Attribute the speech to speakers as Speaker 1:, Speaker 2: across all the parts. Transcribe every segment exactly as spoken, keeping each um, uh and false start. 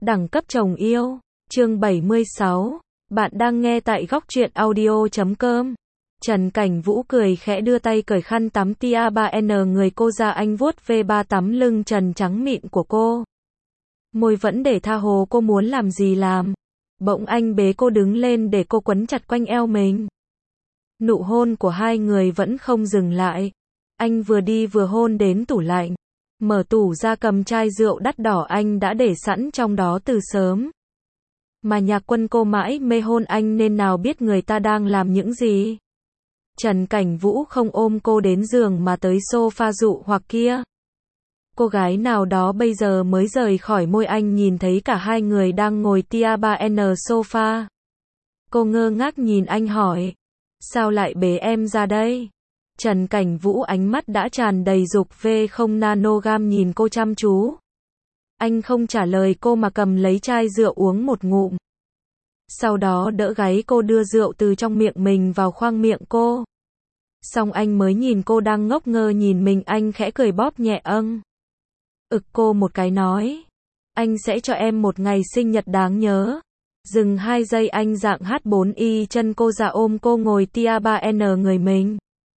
Speaker 1: Đẳng cấp chồng yêu. Chương bảy mươi sáu. Bạn đang nghe tại góc truyện audio chấm com. Trần Cảnh Vũ cười khẽ đưa tay cởi khăn tắm tia ba N người cô ra, anh vuốt ve ba tắm lưng trần trắng mịn của cô. Môi vẫn để tha hồ, cô muốn làm gì làm. Bỗng anh bế cô đứng lên để cô quấn chặt quanh eo mình. Nụ hôn của hai người vẫn không dừng lại. Anh vừa đi vừa hôn đến tủ lạnh. Mở tủ ra cầm chai rượu đắt đỏ anh đã để sẵn trong đó từ sớm. Mà Nhạc Quân cô mãi mê hôn anh nên nào biết người ta đang làm những gì. Trần Cảnh Vũ không ôm cô đến giường mà tới sofa dụ hoặc kia. Cô gái nào đó bây giờ mới rời khỏi môi anh, nhìn thấy cả hai người đang ngồi tia ba N sofa. Cô ngơ ngác nhìn anh hỏi. Sao lại bế em ra đây? Trần Cảnh Vũ ánh mắt đã tràn đầy dục vê không nanogam nhìn cô chăm chú. Anh không trả lời cô mà cầm lấy chai rượu uống một ngụm. Sau đó đỡ gáy cô đưa rượu từ trong miệng mình vào khoang miệng cô. Xong anh mới nhìn cô đang ngốc ngơ nhìn mình, anh khẽ cười bóp nhẹ âng. Ực cô một cái nói. Anh sẽ cho em một ngày sinh nhật đáng nhớ. Dừng hai giây anh dạng H bốn y chân cô ra ôm cô ngồi tia ba N người mình.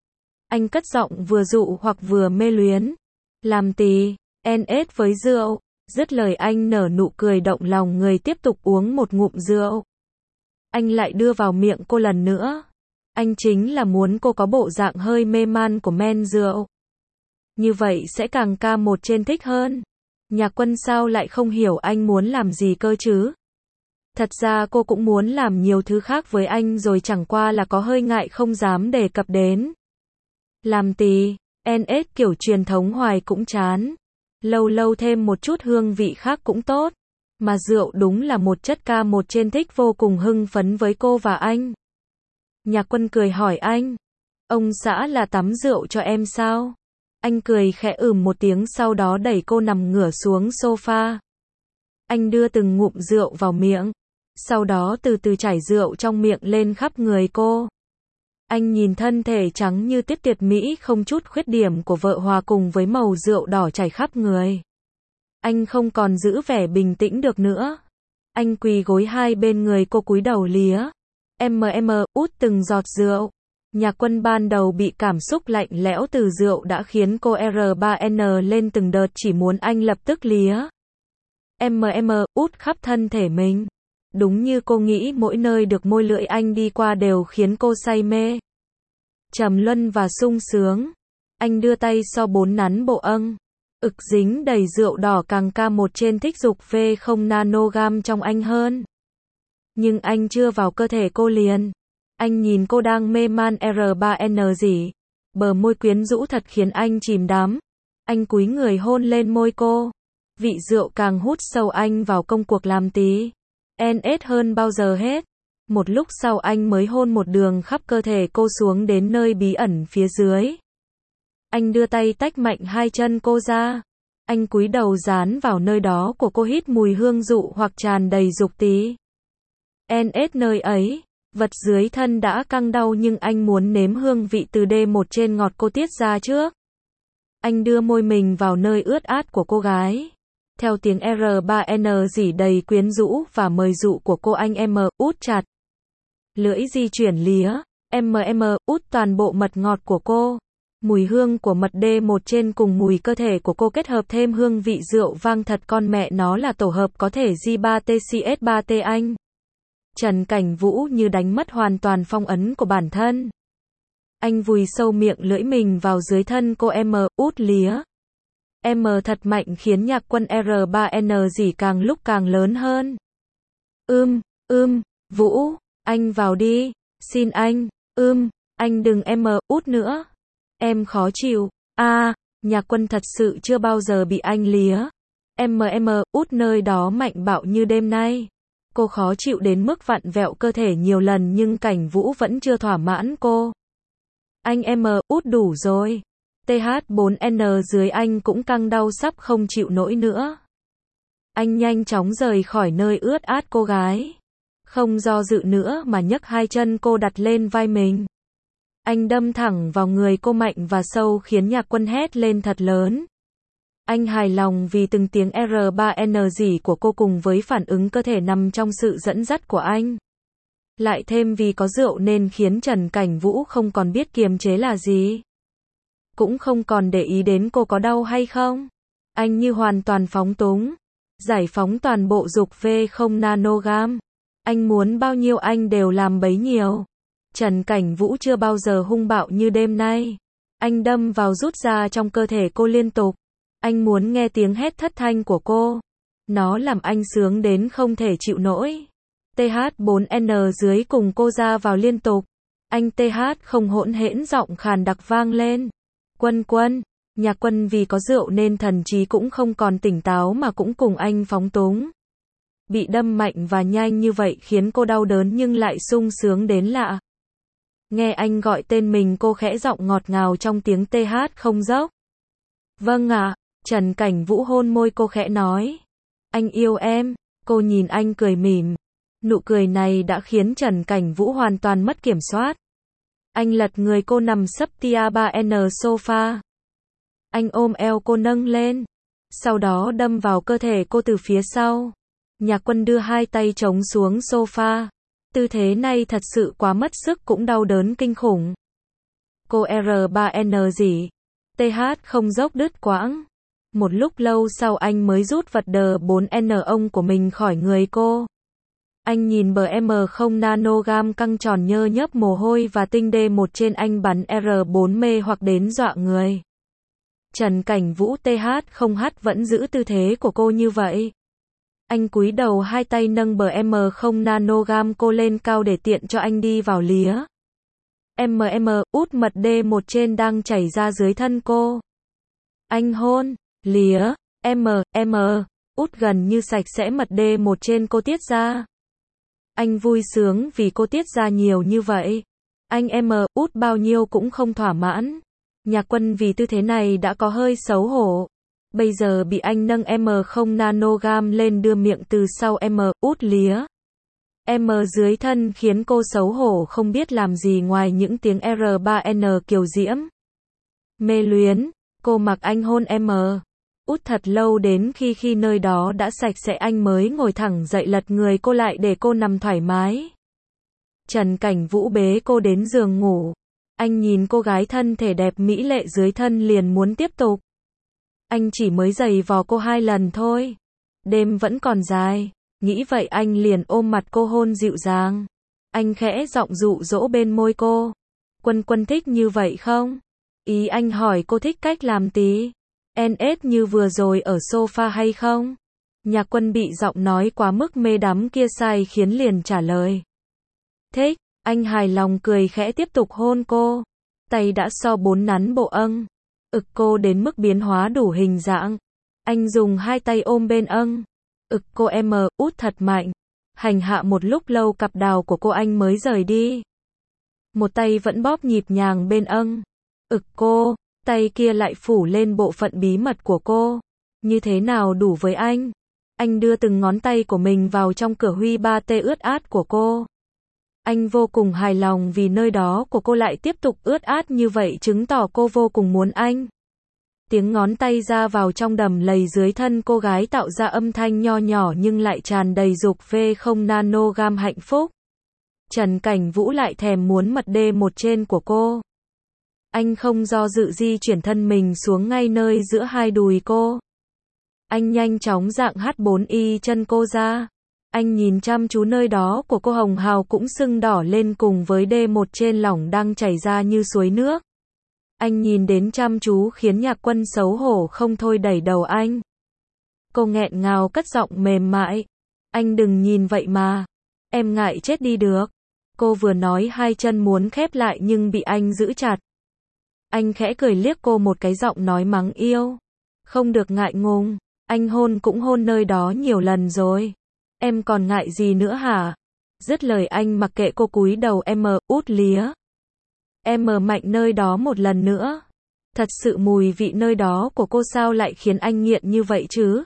Speaker 1: Anh cất giọng vừa dụ hoặc vừa mê luyến. Làm tí, en ét với rượu. Dứt lời anh nở nụ cười động lòng người, tiếp tục uống một ngụm rượu. Anh lại đưa vào miệng cô lần nữa. Anh chính là muốn cô có bộ dạng hơi mê man của men rượu. Như vậy sẽ càng ca một trên thích hơn. Nhạc Quân sao lại không hiểu anh muốn làm gì cơ chứ? Thật ra cô cũng muốn làm nhiều thứ khác với anh rồi, chẳng qua là có hơi ngại không dám đề cập đến. Làm tí, en ét kiểu truyền thống hoài cũng chán. Lâu lâu thêm một chút hương vị khác cũng tốt. Mà rượu đúng là một chất ca một trên thích, vô cùng hưng phấn với cô và anh. Nhạc Quân cười hỏi anh. Ông xã là tắm rượu cho em sao? Anh cười khẽ ừm một tiếng, sau đó đẩy cô nằm ngửa xuống sofa. Anh đưa từng ngụm rượu vào miệng. Sau đó từ từ chảy rượu trong miệng lên khắp người cô. Anh nhìn thân thể trắng như tuyết tuyệt mỹ không chút khuyết điểm của vợ hòa cùng với màu rượu đỏ chảy khắp người. Anh không còn giữ vẻ bình tĩnh được nữa. Anh quỳ gối hai bên người cô, cúi đầu lía. Em em út từng giọt rượu. Nhạc Quân ban đầu bị cảm xúc lạnh lẽo từ rượu đã khiến cô R ba N lên từng đợt, chỉ muốn anh lập tức lía. Em em út khắp thân thể mình. Đúng như cô nghĩ, mỗi nơi được môi lưỡi anh đi qua đều khiến cô say mê, trầm luân và sung sướng. Anh đưa tay so bốn nắn bộ âng. Ực dính đầy rượu đỏ càng ca một trên thích, dục vê không nanogam trong anh hơn. Nhưng anh chưa vào cơ thể cô liền. Anh nhìn cô đang mê man R ba N gì. Bờ môi quyến rũ thật khiến anh chìm đắm. Anh cúi người hôn lên môi cô. Vị rượu càng hút sâu anh vào công cuộc làm tí. en ét hơn bao giờ hết. Một lúc sau anh mới hôn một đường khắp cơ thể cô xuống đến nơi bí ẩn phía dưới. Anh đưa tay tách mạnh hai chân cô ra. Anh cúi đầu dán vào nơi đó của cô, hít mùi hương dụ hoặc tràn đầy dục tí. en ét nơi ấy, vật dưới thân đã căng đau nhưng anh muốn nếm hương vị từ D một trên ngọt cô tiết ra trước. Anh đưa môi mình vào nơi ướt át của cô gái. Theo tiếng R ba N rỉ đầy quyến rũ và mời dụ của cô, anh em út chặt. Lưỡi di chuyển lía, em em út toàn bộ mật ngọt của cô. Mùi hương của mật D một trên cùng mùi cơ thể của cô kết hợp thêm hương vị rượu vang, thật con mẹ nó là tổ hợp có thể G ba T C S ba T anh. Trần Cảnh Vũ như đánh mất hoàn toàn phong ấn của bản thân. Anh vùi sâu miệng lưỡi mình vào dưới thân cô, em út lía. Em thật mạnh khiến Nhạc Quân R ba N rỉ càng lúc càng lớn hơn. Ưm, ưm, Vũ, anh vào đi, xin anh, ưm, anh đừng em út nữa. Em khó chịu, a à, Nhạc Quân thật sự chưa bao giờ bị anh lía. Em em út nơi đó mạnh bạo như đêm nay. Cô khó chịu đến mức vặn vẹo cơ thể nhiều lần nhưng Cảnh Vũ vẫn chưa thỏa mãn cô. Anh em út đủ rồi. T H bốn N dưới anh cũng căng đau sắp không chịu nổi nữa. Anh nhanh chóng rời khỏi nơi ướt át cô gái. Không do dự nữa mà nhấc hai chân cô đặt lên vai mình. Anh đâm thẳng vào người cô mạnh và sâu khiến Nhạc Quân hét lên thật lớn. Anh hài lòng vì từng tiếng R ba N rỉ của cô cùng với phản ứng cơ thể nằm trong sự dẫn dắt của anh. Lại thêm vì có rượu nên khiến Trần Cảnh Vũ không còn biết kiềm chế là gì. Cũng không còn để ý đến cô có đau hay không. Anh như hoàn toàn phóng túng. Giải phóng toàn bộ dục V không nanogam. Anh muốn bao nhiêu anh đều làm bấy nhiêu. Trần Cảnh Vũ chưa bao giờ hung bạo như đêm nay. Anh đâm vào rút ra trong cơ thể cô liên tục. Anh muốn nghe tiếng hét thất thanh của cô. Nó làm anh sướng đến không thể chịu nổi. T H bốn N dưới cùng cô ra vào liên tục. Anh T H không hỗn hển giọng khàn đặc vang lên. Quân Quân. Nhạc Quân vì có rượu nên thần trí cũng không còn tỉnh táo mà cũng cùng anh phóng túng. Bị đâm mạnh và nhanh như vậy khiến cô đau đớn nhưng lại sung sướng đến lạ. Nghe anh gọi tên mình cô khẽ giọng ngọt ngào trong tiếng T H không dốc. Vâng ạ, Trần Cảnh Vũ hôn môi cô khẽ nói. Anh yêu em, cô nhìn anh cười mỉm. Nụ cười này đã khiến Trần Cảnh Vũ hoàn toàn mất kiểm soát. Anh lật người cô nằm sấp tia ba N sofa. Anh ôm eo cô nâng lên. Sau đó đâm vào cơ thể cô từ phía sau. Nhạc Quân đưa hai tay chống xuống sofa. Tư thế này thật sự quá mất sức cũng đau đớn kinh khủng. Cô R ba N gì? T H không dốc đứt quãng. Một lúc lâu sau anh mới rút vật D bốn N ông của mình khỏi người cô. Anh nhìn bờ M không nanogam căng tròn nhơ nhớp mồ hôi và tinh D một trên anh bắn R bốn mê hoặc đến dọa người. Trần Cảnh Vũ T H không hát vẫn giữ tư thế của cô như vậy. Anh cúi đầu hai tay nâng bờ M không nanogam cô lên cao để tiện cho anh đi vào lía. M M út mật D một trên đang chảy ra dưới thân cô. Anh hôn, lía, M, M, út gần như sạch sẽ mật D một trên cô tiết ra. Anh vui sướng vì cô tiết ra nhiều như vậy. Anh M, út bao nhiêu cũng không thỏa mãn. Nhạc Quân vì tư thế này đã có hơi xấu hổ. Bây giờ bị anh nâng M không nanogam lên đưa miệng từ sau M, út lía. M dưới thân khiến cô xấu hổ không biết làm gì ngoài những tiếng R ba N kiều diễm. Mê luyến, cô mặc anh hôn M. Út thật lâu đến khi khi nơi đó đã sạch sẽ anh mới ngồi thẳng dậy lật người cô lại để cô nằm thoải mái. Trần Cảnh Vũ bế cô đến giường ngủ. Anh nhìn cô gái thân thể đẹp mỹ lệ dưới thân liền muốn tiếp tục. Anh chỉ mới giày vò cô hai lần thôi. Đêm vẫn còn dài. Nghĩ vậy anh liền ôm mặt cô hôn dịu dàng. Anh khẽ giọng dụ dỗ bên môi cô. Quân Quân thích như vậy không? Ý anh hỏi cô thích cách làm tí N S như vừa rồi ở sofa hay không? Nhạc Quân bị giọng nói quá mức mê đắm kia sai khiến liền trả lời. Thích, anh hài lòng cười khẽ tiếp tục hôn cô. Tay đã so bốn nắn bộ âng. Ực cô đến mức biến hóa đủ hình dạng. Anh dùng hai tay ôm bên âng. Ực cô M, út thật mạnh. Hành hạ một lúc lâu cặp đào của cô anh mới rời đi. Một tay vẫn bóp nhịp nhàng bên âng. Ực cô, tay kia lại phủ lên bộ phận bí mật của cô. Như thế nào đủ với anh? Anh đưa từng ngón tay của mình vào trong cửa huy ba tê ướt át của cô. Anh vô cùng hài lòng vì nơi đó của cô lại tiếp tục ướt át như vậy chứng tỏ cô vô cùng muốn anh. Tiếng ngón tay ra vào trong đầm lầy dưới thân cô gái tạo ra âm thanh nho nhỏ nhưng lại tràn đầy dục V không nanogam hạnh phúc. Trần Cảnh Vũ lại thèm muốn mật D một trên của cô. Anh không do dự di chuyển thân mình xuống ngay nơi giữa hai đùi cô. Anh nhanh chóng dạng H bốn y chân cô ra. Anh nhìn chăm chú nơi đó của cô hồng hào cũng sưng đỏ lên cùng với D một trên lỏng đang chảy ra như suối nước. Anh nhìn đến chăm chú khiến Nhạc Quân xấu hổ không thôi đẩy đầu anh. Cô nghẹn ngào cất giọng mềm mại. Anh đừng nhìn vậy mà. Em ngại chết đi được. Cô vừa nói hai chân muốn khép lại nhưng bị anh giữ chặt. Anh khẽ cười liếc cô một cái giọng nói mắng yêu. Không được ngại ngùng. Anh hôn cũng hôn nơi đó nhiều lần rồi. Em còn ngại gì nữa hả? Dứt lời anh mặc kệ cô cúi đầu M, út lía. Em mạnh nơi đó một lần nữa. Thật sự mùi vị nơi đó của cô sao lại khiến anh nghiện như vậy chứ?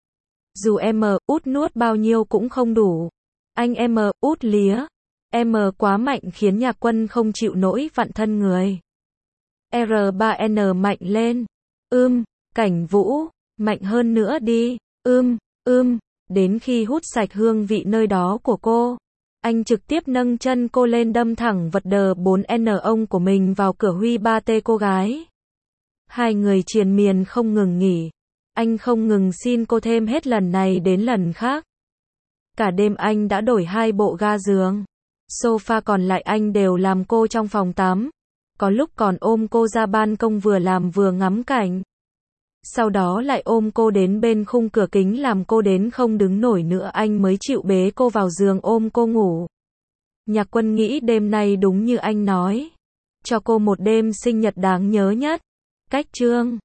Speaker 1: Dù em út nuốt bao nhiêu cũng không đủ. Anh em út lía. Em quá mạnh khiến Nhạc Quân không chịu nổi vặn thân người. R ba N mạnh lên. Ưm, Cảnh Vũ. Mạnh hơn nữa đi, ưm, ưm, đến khi hút sạch hương vị nơi đó của cô. Anh trực tiếp nâng chân cô lên đâm thẳng vật đờ bốn N ông của mình vào cửa huy ba tê cô gái. Hai người triền miên không ngừng nghỉ. Anh không ngừng xin cô thêm hết lần này đến lần khác. Cả đêm anh đã đổi hai bộ ga giường. Sofa còn lại anh đều làm cô trong phòng tắm. Có lúc còn ôm cô ra ban công vừa làm vừa ngắm cảnh. Sau đó lại ôm cô đến bên khung cửa kính làm cô đến không đứng nổi nữa anh mới chịu bế cô vào giường ôm cô ngủ. Nhạc Quân nghĩ đêm nay đúng như anh nói. Cho cô một đêm sinh nhật đáng nhớ nhất. Cách chương